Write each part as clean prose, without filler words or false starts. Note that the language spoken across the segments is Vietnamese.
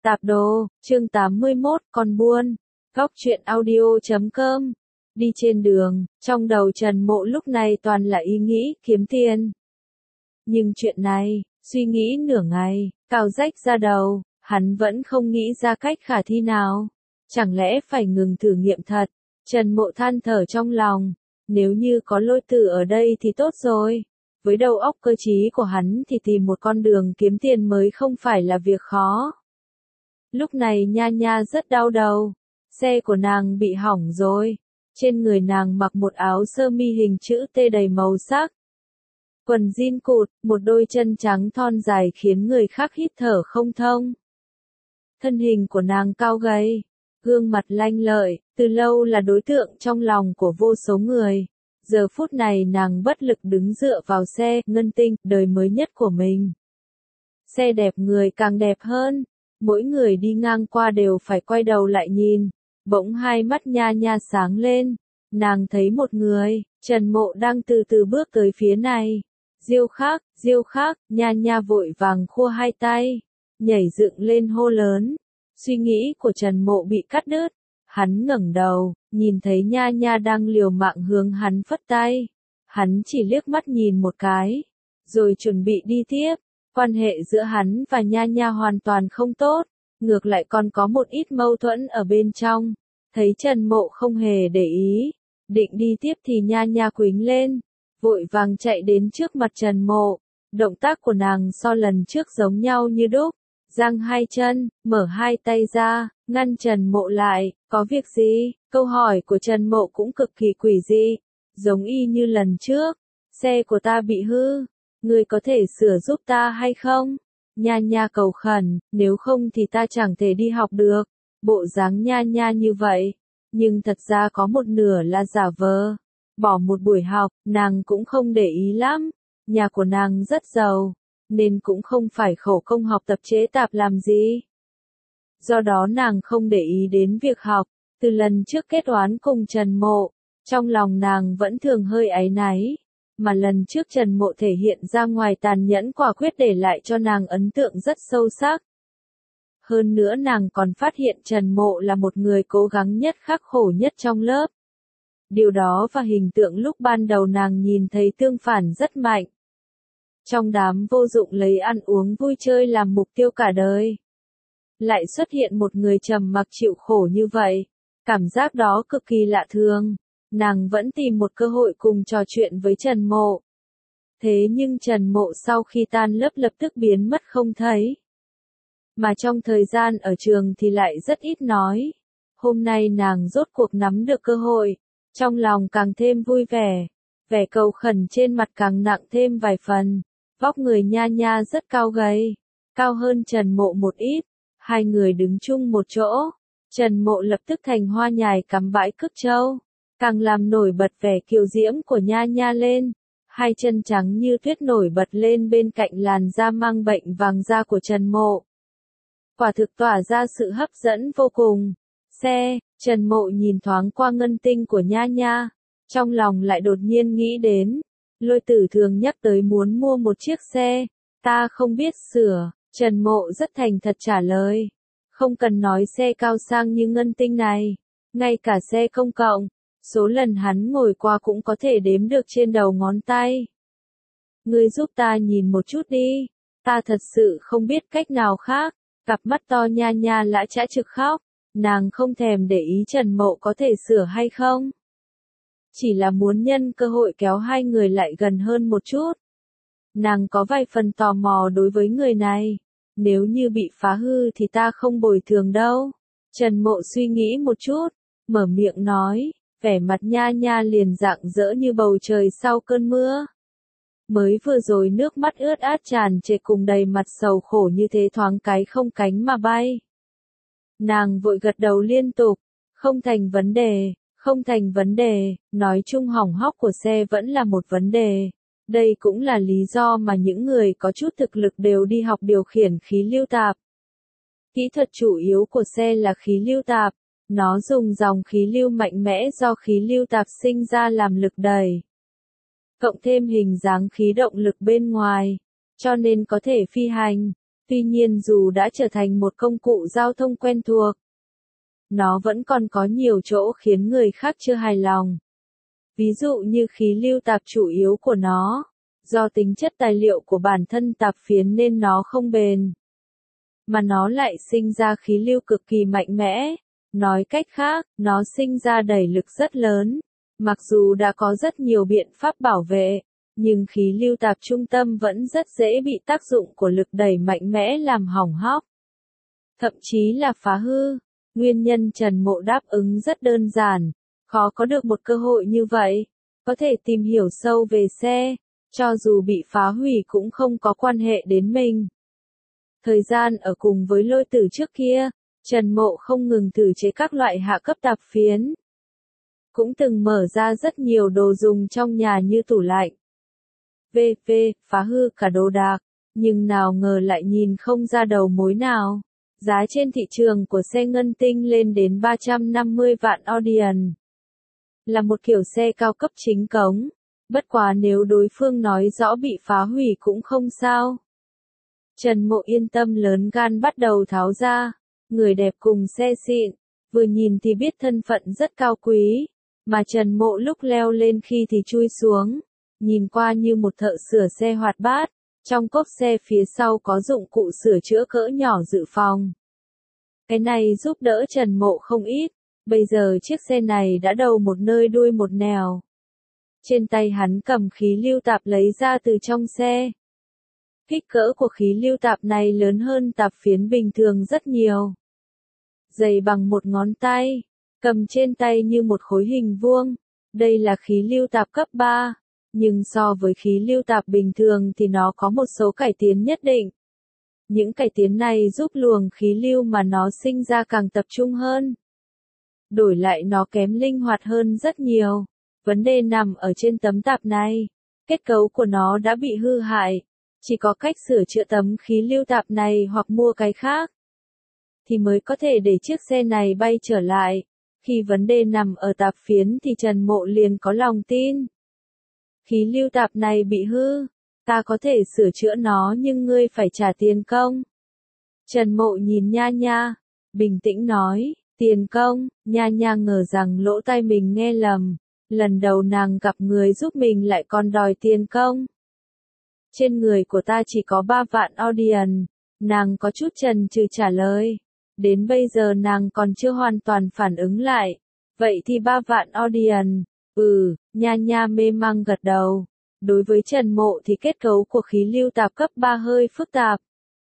Tạp đồ, chương 81, con buôn. Góc truyện audio.com. Đi trên đường, trong đầu Trần Mộ lúc này toàn là ý nghĩ kiếm tiền. Nhưng chuyện này, suy nghĩ nửa ngày, cào rách ra đầu, hắn vẫn không nghĩ ra cách khả thi nào. Chẳng lẽ phải ngừng thử nghiệm thật? Trần Mộ than thở trong lòng, nếu như có Lôi Tử ở đây thì tốt rồi. Với đầu óc cơ trí của hắn thì tìm một con đường kiếm tiền mới không phải là việc khó. Lúc này Nha Nha rất đau đầu, xe của nàng bị hỏng rồi, trên người nàng mặc một áo sơ mi hình chữ T đầy màu sắc. Quần jean cụt, một đôi chân trắng thon dài khiến người khác hít thở không thông. Thân hình của nàng cao gầy, gương mặt lanh lợi, từ lâu là đối tượng trong lòng của vô số người. Giờ phút này nàng bất lực đứng dựa vào xe Ngân Tinh, đời mới nhất của mình. Xe đẹp người càng đẹp hơn, mỗi người đi ngang qua đều phải quay đầu lại nhìn. Bỗng hai mắt Nha Nha sáng lên, nàng thấy một người, Trần Mộ đang từ từ bước tới phía này. Diêu Khắc, Nha Nha vội vàng khua hai tay, nhảy dựng lên hô lớn. Suy nghĩ của Trần Mộ bị cắt đứt, hắn ngẩng đầu, nhìn thấy Nha Nha đang liều mạng hướng hắn phất tay. Hắn chỉ liếc mắt nhìn một cái, rồi chuẩn bị đi tiếp. Quan hệ giữa hắn và Nha Nha hoàn toàn không tốt, ngược lại còn có một ít mâu thuẫn ở bên trong. Thấy Trần Mộ không hề để ý, định đi tiếp thì Nha Nha quýnh lên, vội vàng chạy đến trước mặt Trần Mộ. Động tác của nàng so lần trước giống nhau như đúc, giang hai chân, mở hai tay ra, ngăn Trần Mộ lại. Có việc gì? Câu hỏi của Trần Mộ cũng cực kỳ quỷ dị, giống y như lần trước. Xe của ta bị hư, ngươi có thể sửa giúp ta hay không? Nha Nha cầu khẩn, nếu không thì ta chẳng thể đi học được. Bộ dáng Nha Nha như vậy, nhưng thật ra có một nửa là giả vờ. Bỏ một buổi học, nàng cũng không để ý lắm. Nhà của nàng rất giàu, nên cũng không phải khổ công học tập chế tạp làm gì. Do đó nàng không để ý đến việc học. Từ lần trước kết oán cùng Trần Mộ, trong lòng nàng vẫn thường hơi áy náy. Mà lần trước Trần Mộ thể hiện ra ngoài tàn nhẫn quả quyết để lại cho nàng ấn tượng rất sâu sắc. Hơn nữa nàng còn phát hiện Trần Mộ là một người cố gắng nhất, khắc khổ nhất trong lớp. Điều đó và hình tượng lúc ban đầu nàng nhìn thấy tương phản rất mạnh. Trong đám vô dụng lấy ăn uống vui chơi làm mục tiêu cả đời, lại xuất hiện một người trầm mặc chịu khổ như vậy. Cảm giác đó cực kỳ lạ thường. Nàng vẫn tìm một cơ hội cùng trò chuyện với Trần Mộ. Thế nhưng Trần Mộ sau khi tan lớp lập tức biến mất không thấy. Mà trong thời gian ở trường thì lại rất ít nói. Hôm nay nàng rốt cuộc nắm được cơ hội, trong lòng càng thêm vui vẻ. Vẻ cầu khẩn trên mặt càng nặng thêm vài phần. Vóc người Nha Nha rất cao gầy, cao hơn Trần Mộ một ít. Hai người đứng chung một chỗ, Trần Mộ lập tức thành hoa nhài cắm bãi cước trâu, càng làm nổi bật vẻ kiều diễm của Nha Nha lên. Hai chân trắng như tuyết nổi bật lên bên cạnh làn da mang bệnh vàng da của Trần Mộ. Quả thực tỏa ra sự hấp dẫn vô cùng. Xe, Trần Mộ nhìn thoáng qua Ngân Tinh của Nha Nha, trong lòng lại đột nhiên nghĩ đến, Lôi Tử thường nhắc tới muốn mua một chiếc xe, ta không biết sửa. Trần Mộ rất thành thật trả lời, không cần nói xe cao sang như Ngân Tinh này, ngay cả xe công cộng, số lần hắn ngồi qua cũng có thể đếm được trên đầu ngón tay. Ngươi giúp ta nhìn một chút đi, ta thật sự không biết cách nào khác. Cặp mắt to Nha Nha lã chã trực khóc, nàng không thèm để ý Trần Mộ có thể sửa hay không. Chỉ là muốn nhân cơ hội kéo hai người lại gần hơn một chút. Nàng có vài phần tò mò đối với người này. Nếu như bị phá hư thì ta không bồi thường đâu. Trần Mộ suy nghĩ một chút, mở miệng nói, vẻ mặt Nha Nha liền rạng rỡ như bầu trời sau cơn mưa. Mới vừa rồi nước mắt ướt át tràn trề cùng đầy mặt sầu khổ như thế thoáng cái không cánh mà bay. Nàng vội gật đầu liên tục, không thành vấn đề, không thành vấn đề, nói chung hỏng hóc của xe vẫn là một vấn đề. Đây cũng là lý do mà những người có chút thực lực đều đi học điều khiển khí lưu tạp. Kỹ thuật chủ yếu của xe là khí lưu tạp, nó dùng dòng khí lưu mạnh mẽ do khí lưu tạp sinh ra làm lực đẩy. Cộng thêm hình dáng khí động lực bên ngoài, cho nên có thể phi hành. Tuy nhiên dù đã trở thành một công cụ giao thông quen thuộc, nó vẫn còn có nhiều chỗ khiến người khác chưa hài lòng. Ví dụ như khí lưu tạp chủ yếu của nó, do tính chất tài liệu của bản thân tạp phiến nên nó không bền, mà nó lại sinh ra khí lưu cực kỳ mạnh mẽ. Nói cách khác, nó sinh ra đẩy lực rất lớn. Mặc dù đã có rất nhiều biện pháp bảo vệ, nhưng khí lưu tạp trung tâm vẫn rất dễ bị tác dụng của lực đẩy mạnh mẽ làm hỏng hóc, thậm chí là phá hư. Nguyên nhân Trần Mộ đáp ứng rất đơn giản, khó có được một cơ hội như vậy, có thể tìm hiểu sâu về xe, cho dù bị phá hủy cũng không có quan hệ đến mình. Thời gian ở cùng với Lôi Tử trước kia, Trần Mộ không ngừng thử chế các loại hạ cấp tạp phiến. Cũng từng mở ra rất nhiều đồ dùng trong nhà như tủ lạnh, phá hư cả đồ đạc, nhưng nào ngờ lại nhìn không ra đầu mối nào. Giá trên thị trường của xe ngân tinh lên đến 350 vạn Audion. Là một kiểu xe cao cấp chính cống, bất quá nếu đối phương nói rõ bị phá hủy cũng không sao. Trần Mộ yên tâm lớn gan bắt đầu tháo ra, người đẹp cùng xe xịn, vừa nhìn thì biết thân phận rất cao quý, mà Trần Mộ lúc leo lên khi thì chui xuống, nhìn qua như một thợ sửa xe hoạt bát. Trong cốp xe phía sau có dụng cụ sửa chữa cỡ nhỏ dự phòng. Cái này giúp đỡ Trần Mộ không ít, bây giờ chiếc xe này đã đầu một nơi đuôi một nẻo. Trên tay hắn cầm khí lưu tạp lấy ra từ trong xe. Kích cỡ của khí lưu tạp này lớn hơn tạp phiến bình thường rất nhiều. Dày bằng một ngón tay, cầm trên tay như một khối hình vuông. Đây là khí lưu tạp cấp 3. Nhưng so với khí lưu tạp bình thường thì nó có một số cải tiến nhất định. Những cải tiến này giúp luồng khí lưu mà nó sinh ra càng tập trung hơn. Đổi lại nó kém linh hoạt hơn rất nhiều. Vấn đề nằm ở trên tấm tạp này. Kết cấu của nó đã bị hư hại. Chỉ có cách sửa chữa tấm khí lưu tạp này hoặc mua cái khác, thì mới có thể để chiếc xe này bay trở lại. Khi vấn đề nằm ở tạp phiến thì Trần Mộ liền có lòng tin. Khí lưu tạp này bị hư, ta có thể sửa chữa nó nhưng ngươi phải trả tiền công. Trần Mộ nhìn Nha Nha, bình tĩnh nói, tiền công. Nha Nha ngờ rằng lỗ tai mình nghe lầm, lần đầu nàng gặp người giúp mình lại còn đòi tiền công. Trên người của ta chỉ có 3 vạn Audion, nàng có chút chần chừ trả lời. Đến bây giờ nàng còn chưa hoàn toàn phản ứng lại. Vậy thì 3 vạn Audion. Nha Nha mê mang gật đầu. Đối với Trần Mộ thì kết cấu của khí lưu tạp cấp 3 hơi phức tạp.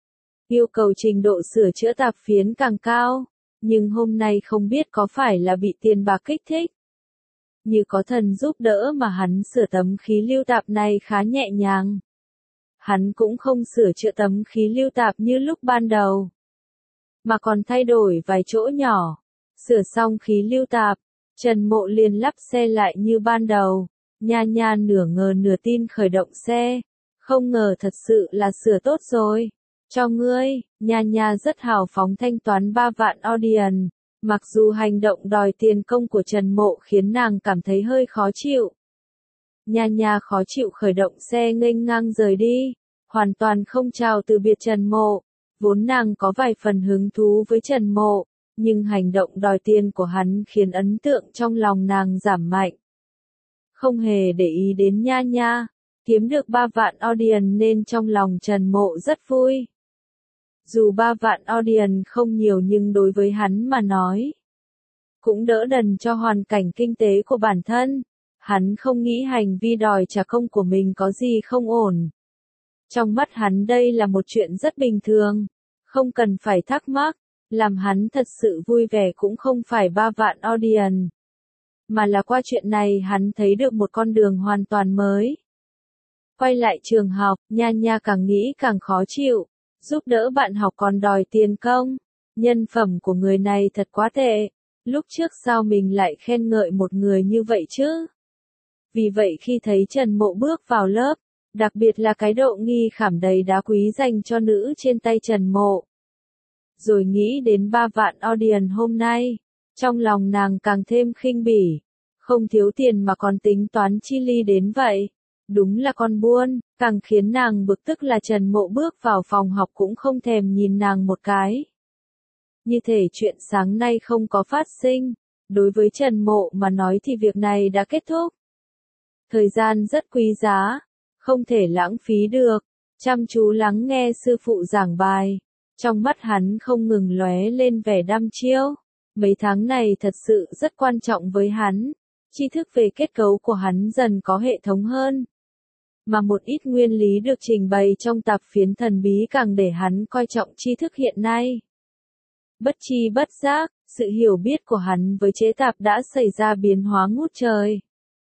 Yêu cầu trình độ sửa chữa tạp phiến càng cao. Nhưng hôm nay không biết có phải là bị tiền bạc kích thích. Như có thần giúp đỡ mà hắn sửa tấm khí lưu tạp này khá nhẹ nhàng. Hắn cũng không sửa chữa tấm khí lưu tạp như lúc ban đầu, mà còn thay đổi vài chỗ nhỏ. Sửa xong khí lưu tạp, Trần Mộ liền lắp xe lại như ban đầu. Nha Nha nửa ngờ nửa tin khởi động xe. Không ngờ thật sự là sửa tốt rồi. Cho ngươi. Nha Nha rất hào phóng thanh toán 3 vạn Audion. Mặc dù hành động đòi tiền công của Trần Mộ khiến nàng cảm thấy hơi khó chịu. Nha Nha khó chịu khởi động xe nghênh ngang rời đi, hoàn toàn không chào từ biệt Trần Mộ. Vốn nàng có vài phần hứng thú với Trần Mộ, nhưng hành động đòi tiền của hắn khiến ấn tượng trong lòng nàng giảm mạnh. Không hề để ý đến Nha Nha, kiếm được 3 vạn Audion nên trong lòng Trần Mộ rất vui. Dù 3 vạn Audion không nhiều nhưng đối với hắn mà nói, cũng đỡ đần cho hoàn cảnh kinh tế của bản thân. Hắn không nghĩ hành vi đòi trả công của mình có gì không ổn. Trong mắt hắn đây là một chuyện rất bình thường, không cần phải thắc mắc. Làm hắn thật sự vui vẻ cũng không phải 3 vạn Audion, mà là qua chuyện này hắn thấy được một con đường hoàn toàn mới. Quay lại trường học, Nha Nha càng nghĩ càng khó chịu, giúp đỡ bạn học còn đòi tiền công. Nhân phẩm của người này thật quá tệ, lúc trước sao mình lại khen ngợi một người như vậy chứ? Vì vậy khi thấy Trần Mộ bước vào lớp, đặc biệt là cái độ nghi khảm đầy đá quý dành cho nữ trên tay Trần Mộ, rồi nghĩ đến 3 vạn Audion hôm nay, trong lòng nàng càng thêm khinh bỉ. Không thiếu tiền mà còn tính toán chi ly đến vậy. Đúng là con buôn, càng khiến nàng bực tức là Trần Mộ bước vào phòng học cũng không thèm nhìn nàng một cái. Như thể chuyện sáng nay không có phát sinh, đối với Trần Mộ mà nói thì việc này đã kết thúc. Thời gian rất quý giá, không thể lãng phí được, chăm chú lắng nghe sư phụ giảng bài, trong mắt hắn không ngừng lóe lên vẻ đăm chiêu. Mấy tháng này thật sự rất quan trọng với hắn, tri thức về kết cấu của hắn dần có hệ thống hơn. Mà một ít nguyên lý được trình bày trong tạp phiến thần bí càng để hắn coi trọng tri thức hiện nay. Bất chi bất giác, sự hiểu biết của hắn với chế tạp đã xảy ra biến hóa ngút trời.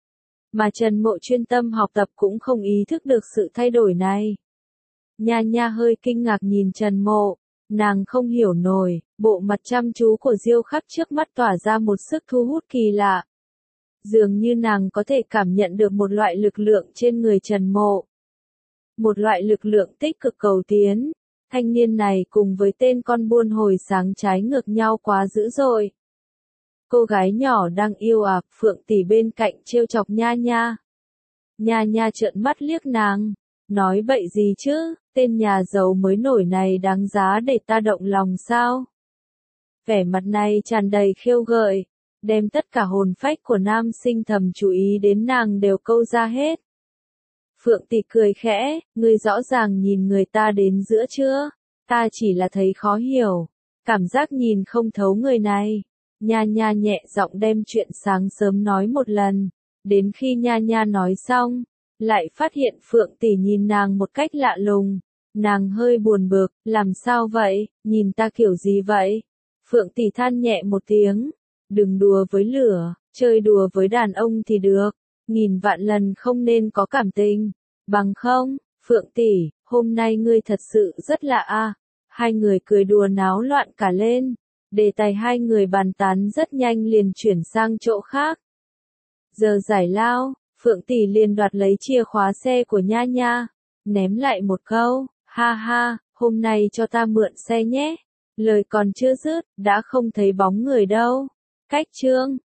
Mà Trần Mộ chuyên tâm học tập cũng không ý thức được sự thay đổi này. Nha Nha hơi kinh ngạc nhìn Trần Mộ, nàng không hiểu nổi, bộ mặt chăm chú của Diêu Khắc trước mắt tỏa ra một sức thu hút kỳ lạ. Dường như nàng có thể cảm nhận được một loại lực lượng trên người Trần Mộ. Một loại lực lượng tích cực cầu tiến. Thanh niên này cùng với tên con buôn hồi sáng trái ngược nhau quá dữ dội. Cô gái nhỏ đang yêu Phượng tỷ bên cạnh trêu chọc Nha Nha. Nha Nha trợn mắt liếc nàng, nói bậy gì chứ, tên nhà giàu mới nổi này đáng giá để ta động lòng sao? Vẻ mặt này tràn đầy khiêu gợi, đem tất cả hồn phách của nam sinh thầm chú ý đến nàng đều câu ra hết. Phượng tỷ cười khẽ, ngươi rõ ràng nhìn người ta đến giữa chưa? Ta chỉ là thấy khó hiểu, cảm giác nhìn không thấu người này. Nha Nha nhẹ giọng đem chuyện sáng sớm nói một lần, đến khi Nha Nha nói xong, lại phát hiện Phượng tỷ nhìn nàng một cách lạ lùng. Nàng hơi buồn bực, làm sao vậy, nhìn ta kiểu gì vậy? Phượng tỷ than nhẹ một tiếng, đừng đùa với lửa, chơi đùa với đàn ông thì được, nghìn vạn lần không nên có cảm tình, bằng không, Phượng tỷ, hôm nay ngươi thật sự rất lạ a. Hai người cười đùa náo loạn cả lên, đề tài hai người bàn tán rất nhanh liền chuyển sang chỗ khác. Giờ giải lao, Phượng tỷ liền đoạt lấy chìa khóa xe của Nha Nha, ném lại một câu, ha ha, hôm nay cho ta mượn xe nhé. Lời còn chưa dứt, đã không thấy bóng người đâu. Cách chương